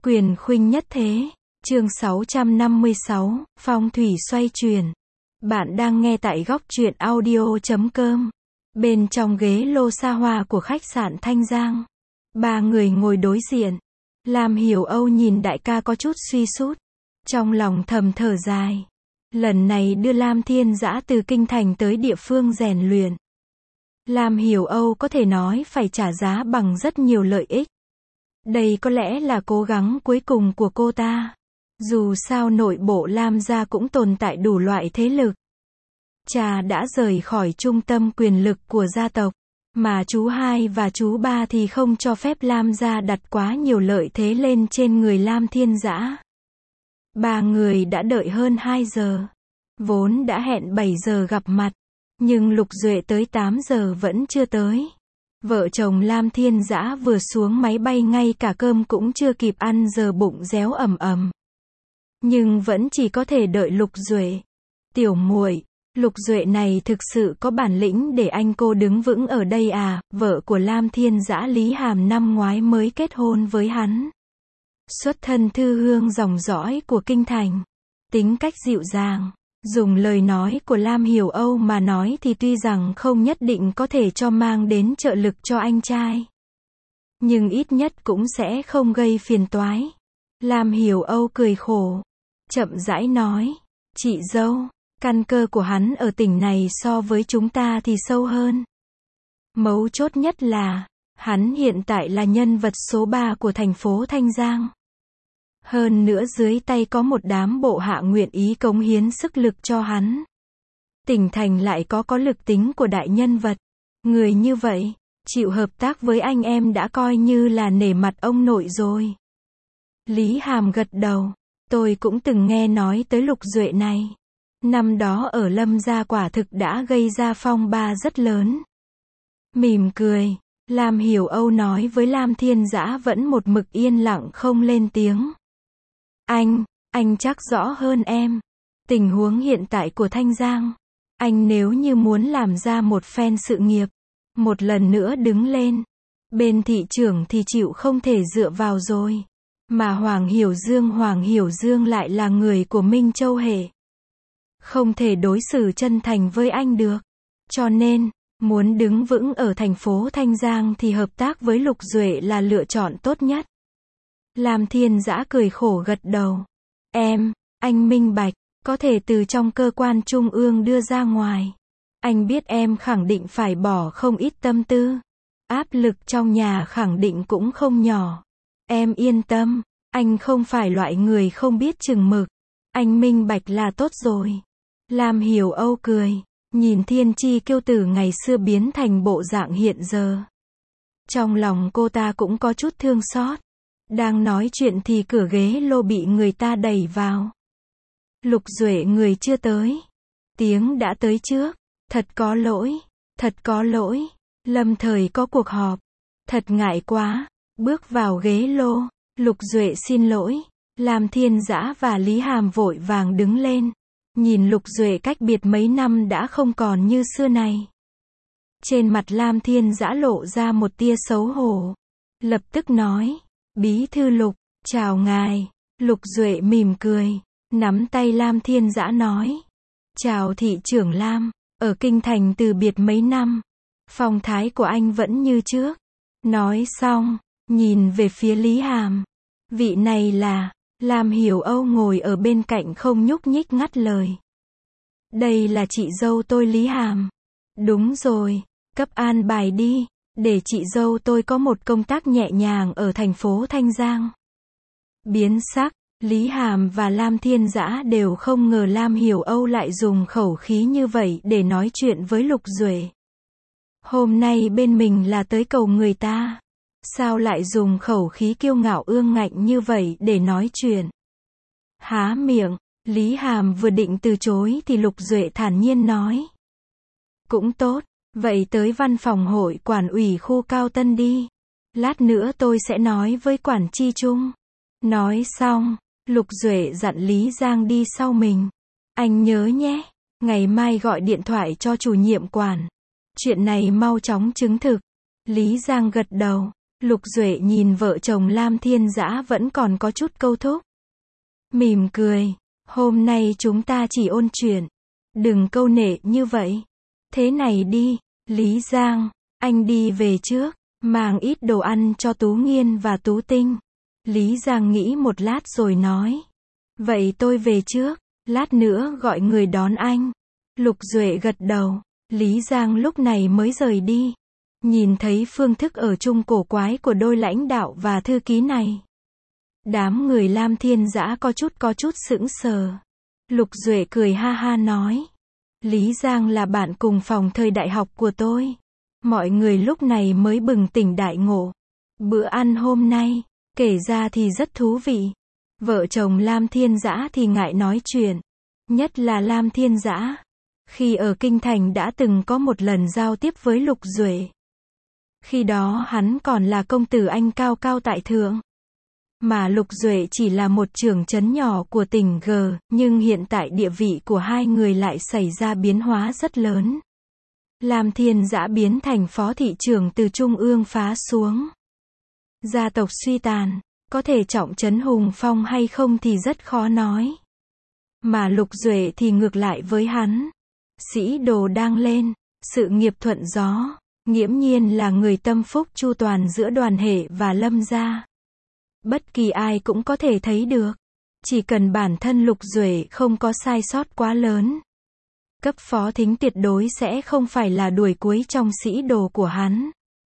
Quyền khuynh nhất thế. Chương 656, phong thủy xoay chuyển. Bạn đang nghe tại góc truyện audio.com. Bên trong ghế lô xa hoa của khách sạn Thanh Giang, ba người ngồi đối diện. Lam Hiểu Âu nhìn đại ca có chút suy sút, trong lòng thầm thở dài. Lần này đưa Lam Thiên Dã từ kinh thành tới địa phương rèn luyện, Lam Hiểu Âu có thể nói phải trả giá bằng rất nhiều lợi ích. Đây có lẽ là cố gắng cuối cùng của cô ta. Dù sao nội bộ Lam gia cũng tồn tại đủ loại thế lực. Cha đã rời khỏi trung tâm quyền lực của gia tộc, mà chú hai và chú ba thì không cho phép Lam gia đặt quá nhiều lợi thế lên trên người Lam Thiên Dã. Ba người đã đợi hơn 2 giờ. Vốn đã hẹn 7 giờ gặp mặt, nhưng Lục Duệ tới 8 giờ vẫn chưa tới. Vợ chồng Lam Thiên Dã vừa xuống máy bay ngay cả cơm cũng chưa kịp ăn giờ bụng réo ầm ầm. Nhưng vẫn chỉ có thể đợi Lục Duệ. Tiểu muội, Lục Duệ này thực sự có bản lĩnh để anh cô đứng vững ở đây à? Vợ của Lam Thiên Dã Lý Hàm năm ngoái mới kết hôn với hắn. Xuất thân thư hương dòng dõi của kinh thành, tính cách dịu dàng. Dùng lời nói của Lam Hiểu Âu mà nói thì tuy rằng không nhất định có thể cho mang đến trợ lực cho anh trai, nhưng ít nhất cũng sẽ không gây phiền toái. Lam Hiểu Âu cười khổ, chậm rãi nói, chị dâu, căn cơ của hắn ở tỉnh này so với chúng ta thì sâu hơn. Mấu chốt nhất là, hắn hiện tại là nhân vật số 3 của thành phố Thanh Giang. Hơn nữa dưới tay có một đám bộ hạ nguyện ý cống hiến sức lực cho hắn. Tỉnh thành lại có lực tính của đại nhân vật. Người như vậy, chịu hợp tác với anh em đã coi như là nể mặt ông nội rồi. Lý Hàm gật đầu, tôi cũng từng nghe nói tới Lục Duệ này. Năm đó ở Lâm gia quả thực đã gây ra phong ba rất lớn. Mỉm cười, Lam Hiểu Âu nói với Lam Thiên Dã vẫn một mực yên lặng không lên tiếng. Anh chắc rõ hơn em. Tình huống hiện tại của Thanh Giang. Anh nếu như muốn làm ra một phen sự nghiệp, một lần nữa đứng lên, bên thị trưởng thì chịu không thể dựa vào rồi. Mà Hoàng Hiểu Dương lại là người của Minh Châu hệ. Không thể đối xử chân thành với anh được. Cho nên, muốn đứng vững ở thành phố Thanh Giang thì hợp tác với Lục Duệ là lựa chọn tốt nhất. Lam Thiên Dã cười khổ gật đầu. Anh minh bạch, có thể từ trong cơ quan trung ương đưa ra ngoài. Anh biết em khẳng định phải bỏ không ít tâm tư. Áp lực trong nhà khẳng định cũng không nhỏ. Em yên tâm, anh không phải loại người không biết chừng mực. Anh minh bạch là tốt rồi. Lam Hiểu Âu cười, nhìn thiên chi kiêu tử ngày xưa biến thành bộ dạng hiện giờ. Trong lòng cô ta cũng có chút thương xót. Đang nói chuyện thì cửa ghế lô bị người ta đẩy vào. Lục Duệ người chưa tới. Tiếng đã tới trước. Thật có lỗi. Lâm thời có cuộc họp. Thật ngại quá. Bước vào ghế lô. Lục Duệ xin lỗi. Lam Thiên Dã và Lý Hàm vội vàng đứng lên. Nhìn Lục Duệ cách biệt mấy năm đã không còn như xưa này. Trên mặt Lam Thiên Dã lộ ra một tia xấu hổ. Lập tức nói. Bí thư Lục, chào ngài. Lục Duệ mỉm cười, nắm tay Lam Thiên Dã nói. Chào thị trưởng Lam, ở kinh thành từ biệt mấy năm. Phong thái của anh vẫn như trước. Nói xong, nhìn về phía Lý Hàm. Vị này là, Lam Hiểu Âu ngồi ở bên cạnh không nhúc nhích ngắt lời. Đây là chị dâu tôi Lý Hàm. Đúng rồi, cấp an bài đi. Để chị dâu tôi có một công tác nhẹ nhàng ở thành phố Thanh Giang. Biến sắc, Lý Hàm và Lam Thiên Dã đều không ngờ Lam Hiểu Âu lại dùng khẩu khí như vậy để nói chuyện với Lục Duệ. Hôm nay bên mình là tới cầu người ta. Sao lại dùng khẩu khí kiêu ngạo ương ngạnh như vậy để nói chuyện? Há miệng, Lý Hàm vừa định từ chối thì Lục Duệ thản nhiên nói. Cũng tốt. Vậy tới văn phòng hội quản ủy khu Cao Tân đi. Lát nữa tôi sẽ nói với quản tri Trung. Nói xong, Lục Duệ dặn Lý Giang đi sau mình. Anh nhớ nhé, ngày mai gọi điện thoại cho chủ nhiệm quản. Chuyện này mau chóng chứng thực. Lý Giang gật đầu. Lục Duệ nhìn vợ chồng Lam Thiên Dã vẫn còn có chút câu thúc. Mỉm cười, hôm nay chúng ta chỉ ôn chuyện. Đừng câu nệ như vậy. Thế này đi, Lý Giang, anh đi về trước, mang ít đồ ăn cho Tú Nghiên và Tú Tinh. Lý Giang nghĩ một lát rồi nói. Vậy tôi về trước, lát nữa gọi người đón anh. Lục Duệ gật đầu, Lý Giang lúc này mới rời đi. Nhìn thấy phương thức ở chung cổ quái của đôi lãnh đạo và thư ký này. Đám người Lam Thiên Dã có chút sững sờ. Lục Duệ cười ha ha nói. Lý Giang là bạn cùng phòng thời đại học của tôi. Mọi người lúc này mới bừng tỉnh đại ngộ. Bữa ăn hôm nay, kể ra thì rất thú vị. Vợ chồng Lam Thiên Dã thì ngại nói chuyện. Nhất là Lam Thiên Dã. Khi ở Kinh Thành đã từng có một lần giao tiếp với Lục Duệ. Khi đó hắn còn là công tử anh cao cao tại thượng. Mà Lục Duệ chỉ là một trưởng trấn nhỏ của tỉnh G, nhưng hiện tại địa vị của hai người lại xảy ra biến hóa rất lớn. Lam Thiên Dã biến thành phó thị trưởng từ trung ương phá xuống. Gia tộc suy tàn, có thể trọng trấn hùng phong hay không thì rất khó nói. Mà Lục Duệ thì ngược lại với hắn. Sĩ đồ đang lên, sự nghiệp thuận gió, nghiễm nhiên là người tâm phúc chu toàn giữa Đoàn Hệ và Lâm gia. Bất kỳ ai cũng có thể thấy được. Chỉ cần bản thân Lục Duệ không có sai sót quá lớn. Cấp phó thính tuyệt đối sẽ không phải là đuổi cuối trong sĩ đồ của hắn.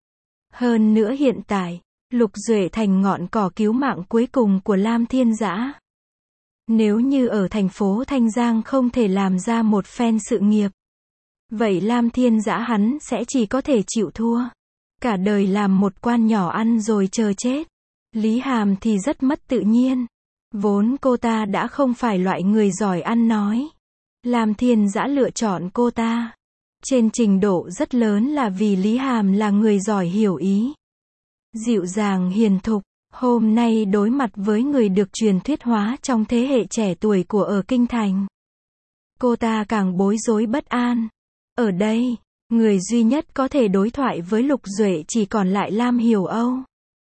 Hơn nữa hiện tại, Lục Duệ thành ngọn cỏ cứu mạng cuối cùng của Lam Thiên Dã. Nếu như ở thành phố Thanh Giang không thể làm ra một phen sự nghiệp. Vậy Lam Thiên Dã hắn sẽ chỉ có thể chịu thua. Cả đời làm một quan nhỏ ăn rồi chờ chết. Lý Hàm thì rất mất tự nhiên. Vốn cô ta đã không phải loại người giỏi ăn nói. Lam Thiên Dã lựa chọn cô ta. Trên trình độ rất lớn là vì Lý Hàm là người giỏi hiểu ý. Dịu dàng hiền thục. Hôm nay đối mặt với người được truyền thuyết hóa trong thế hệ trẻ tuổi của ở Kinh Thành. Cô ta càng bối rối bất an. Ở đây, người duy nhất có thể đối thoại với Lục Duệ chỉ còn lại Lam Hiểu Âu.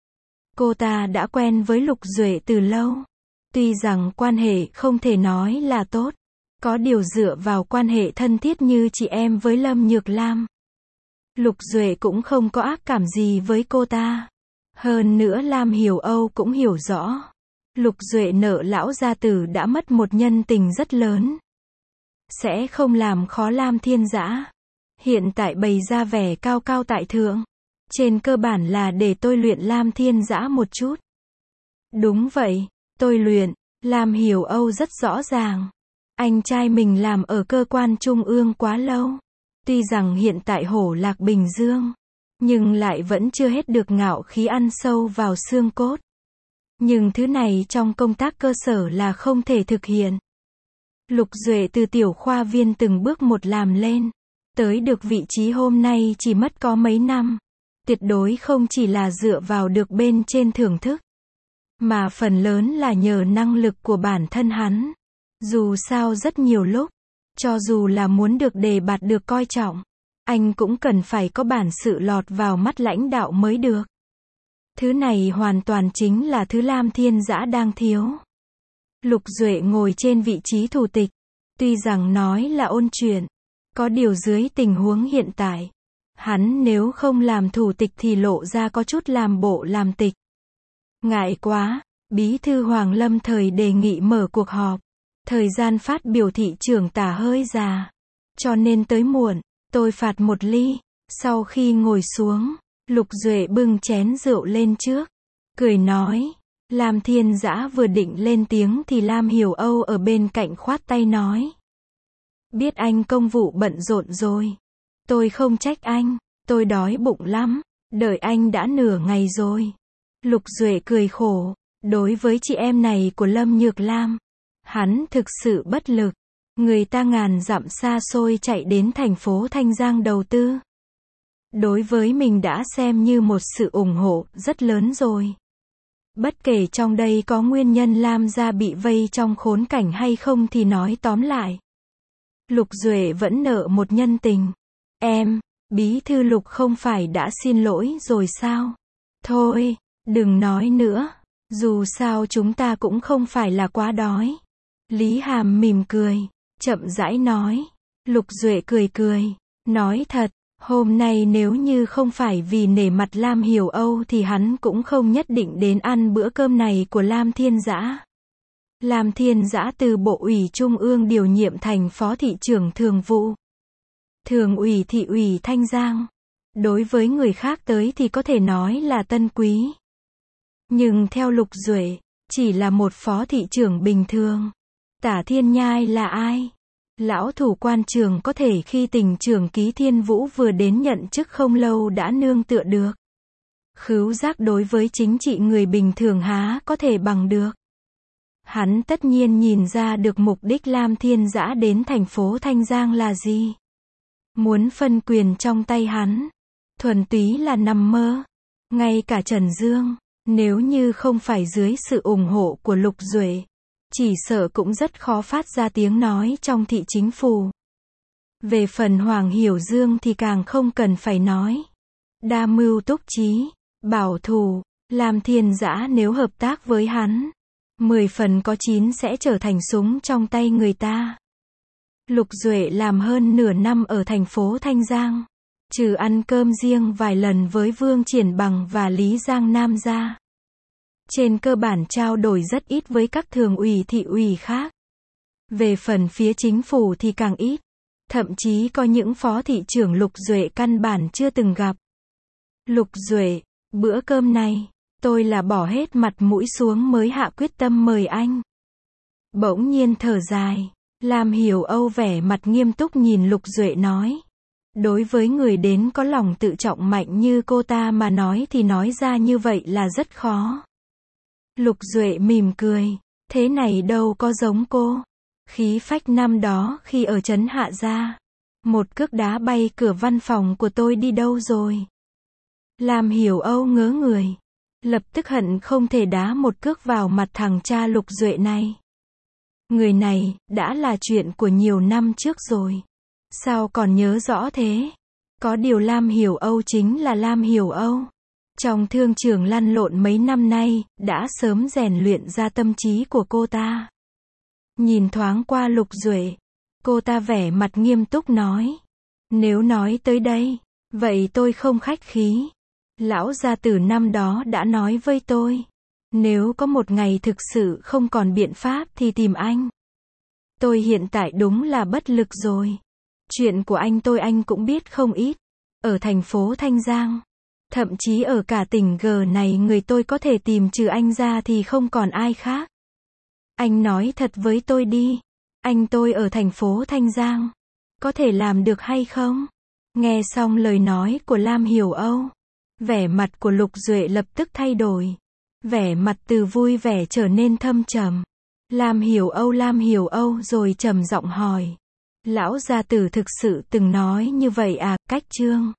Cô ta đã quen với Lục Duệ từ lâu. Tuy rằng quan hệ không thể nói là tốt. Có điều dựa vào quan hệ thân thiết như chị em với Lâm Nhược Lam. Lục Duệ cũng không có ác cảm gì với cô ta. Hơn nữa Lam Hiểu Âu cũng hiểu rõ. Lục Duệ nợ lão gia tử đã mất một nhân tình rất lớn. Sẽ không làm khó Lam Thiên Dã. Hiện tại bày ra vẻ cao cao tại thượng. Trên cơ bản là để tôi luyện Lam Thiên Dã một chút. Đúng vậy, tôi luyện. Lam Hiểu Âu rất rõ ràng. Anh trai mình làm ở cơ quan trung ương quá lâu. Tuy rằng hiện tại hổ lạc Bình Dương. Nhưng lại vẫn chưa hết được ngạo khí ăn sâu vào xương cốt. Nhưng thứ này trong công tác cơ sở là không thể thực hiện. Lục Duệ từ tiểu khoa viên từng bước một làm lên. Tới được vị trí hôm nay chỉ mất có mấy năm. Tuyệt đối không chỉ là dựa vào được bên trên thưởng thức. Mà phần lớn là nhờ năng lực của bản thân hắn. Dù sao rất nhiều lúc. Cho dù là muốn được đề bạt được coi trọng. Anh cũng cần phải có bản sự lọt vào mắt lãnh đạo mới được. Thứ này hoàn toàn chính là thứ Lam Thiên Dã đang thiếu. Lục Duệ ngồi trên vị trí thủ tịch. Tuy rằng nói là ôn chuyện. Có điều dưới tình huống hiện tại. Hắn nếu không làm thủ tịch thì lộ ra có chút làm bộ làm tịch. Ngại quá, Bí thư Hoàng Lâm thời đề nghị mở cuộc họp. Thời gian phát biểu thị trưởng tả hơi già. Cho nên tới muộn. Tôi phạt một ly. Sau khi ngồi xuống, Lục Duệ bưng chén rượu lên trước. Cười nói. Lam Thiên Dã vừa định lên tiếng thì Lam Hiểu Âu ở bên cạnh khoát tay nói. Biết anh công vụ bận rộn rồi. Tôi không trách anh. Tôi đói bụng lắm. Đợi anh đã nửa ngày rồi. Lục Duệ cười khổ. Đối với chị em này của Lâm Nhược Lam. Hắn thực sự bất lực. Người ta ngàn dặm xa xôi chạy đến thành phố Thanh Giang đầu tư. Đối với mình đã xem như một sự ủng hộ rất lớn rồi. Bất kể trong đây có nguyên nhân Lam gia bị vây trong khốn cảnh hay không thì nói tóm lại. Lục Duệ vẫn nợ một nhân tình. Em, Bí thư Lục không phải đã xin lỗi rồi sao? Thôi, đừng nói nữa. Dù sao chúng ta cũng không phải là quá đói. Lý Hàm mỉm cười, chậm rãi nói. Lục Duệ cười cười, nói thật, hôm nay nếu như không phải vì nể mặt Lam Hiểu Âu thì hắn cũng không nhất định đến ăn bữa cơm này của Lam Thiên Dã. Lam Thiên Dã từ Bộ ủy Trung ương điều nhiệm thành Phó Thị trưởng Thường vụ. Thường ủy Thị ủy Thanh Giang. Đối với người khác tới thì có thể nói là tân quý. Nhưng theo Lục Duệ, chỉ là một phó thị trưởng bình thường. Tả Thiên Nhai là ai? Lão thủ quan trường có thể khi tỉnh trưởng Ký Thiên Vũ vừa đến nhận chức không lâu đã nương tựa được. Khứu giác đối với chính trị người bình thường há có thể bằng được. Hắn tất nhiên nhìn ra được mục đích Lam Thiên Dã đến thành phố Thanh Giang là gì. Muốn phân quyền trong tay hắn. Thuần túy là nằm mơ. Ngay cả Trần Dương, nếu như không phải dưới sự ủng hộ của Lục Duệ, chỉ sợ cũng rất khó phát ra tiếng nói trong thị chính phủ. Về phần Hoàng Hiểu Dương thì càng không cần phải nói. Đa mưu túc trí, bảo thủ, Lam Thiên Dã nếu hợp tác với hắn, 10 phần có 9 sẽ trở thành súng trong tay người ta. Lục Duệ làm hơn nửa năm ở thành phố Thanh Giang. Trừ ăn cơm riêng vài lần với Vương Triển Bằng và Lý Giang Nam ra. Trên cơ bản trao đổi rất ít với các thường ủy thị ủy khác. Về phần phía chính phủ thì càng ít. Thậm chí có những phó thị trưởng Lục Duệ căn bản chưa từng gặp. Lục Duệ, bữa cơm này, tôi là bỏ hết mặt mũi xuống mới hạ quyết tâm mời anh. Bỗng nhiên thở dài, Lam Hiểu Âu vẻ mặt nghiêm túc nhìn Lục Duệ nói. Đối với người đến có lòng tự trọng mạnh như cô ta mà nói thì nói ra như vậy là rất khó. Lục Duệ mỉm cười, thế này đâu có giống cô. Khí phách năm đó khi ở trấn Hạ Gia, một cước đá bay cửa văn phòng của tôi đi đâu rồi. Lam Hiểu Âu ngớ người, lập tức hận không thể đá một cước vào mặt thằng cha Lục Duệ này. Người này, đã là chuyện của nhiều năm trước rồi. Sao còn nhớ rõ thế? Có điều Lam Hiểu Âu chính là Lam Hiểu Âu. Trong thương trường lăn lộn mấy năm nay, đã sớm rèn luyện ra tâm trí của cô ta. Nhìn thoáng qua Lục Duệ, cô ta vẻ mặt nghiêm túc nói. Nếu nói tới đây, vậy tôi không khách khí. Lão gia tử năm đó đã nói với tôi. Nếu có một ngày thực sự không còn biện pháp thì tìm anh. Tôi hiện tại đúng là bất lực rồi. Chuyện của anh cũng biết không ít. Ở thành phố Thanh Giang, thậm chí ở cả tỉnh G này người tôi có thể tìm trừ anh ra thì không còn ai khác. Anh nói thật với tôi đi. Anh tôi ở thành phố Thanh Giang, có thể làm được hay không? Nghe xong lời nói của Lam Hiểu Âu, vẻ mặt của Lục Duệ lập tức thay đổi. Vẻ mặt từ vui vẻ trở nên thâm trầm. Lam Hiểu Âu rồi trầm giọng hỏi. Lão gia tử thực sự từng nói như vậy à? Cách Trương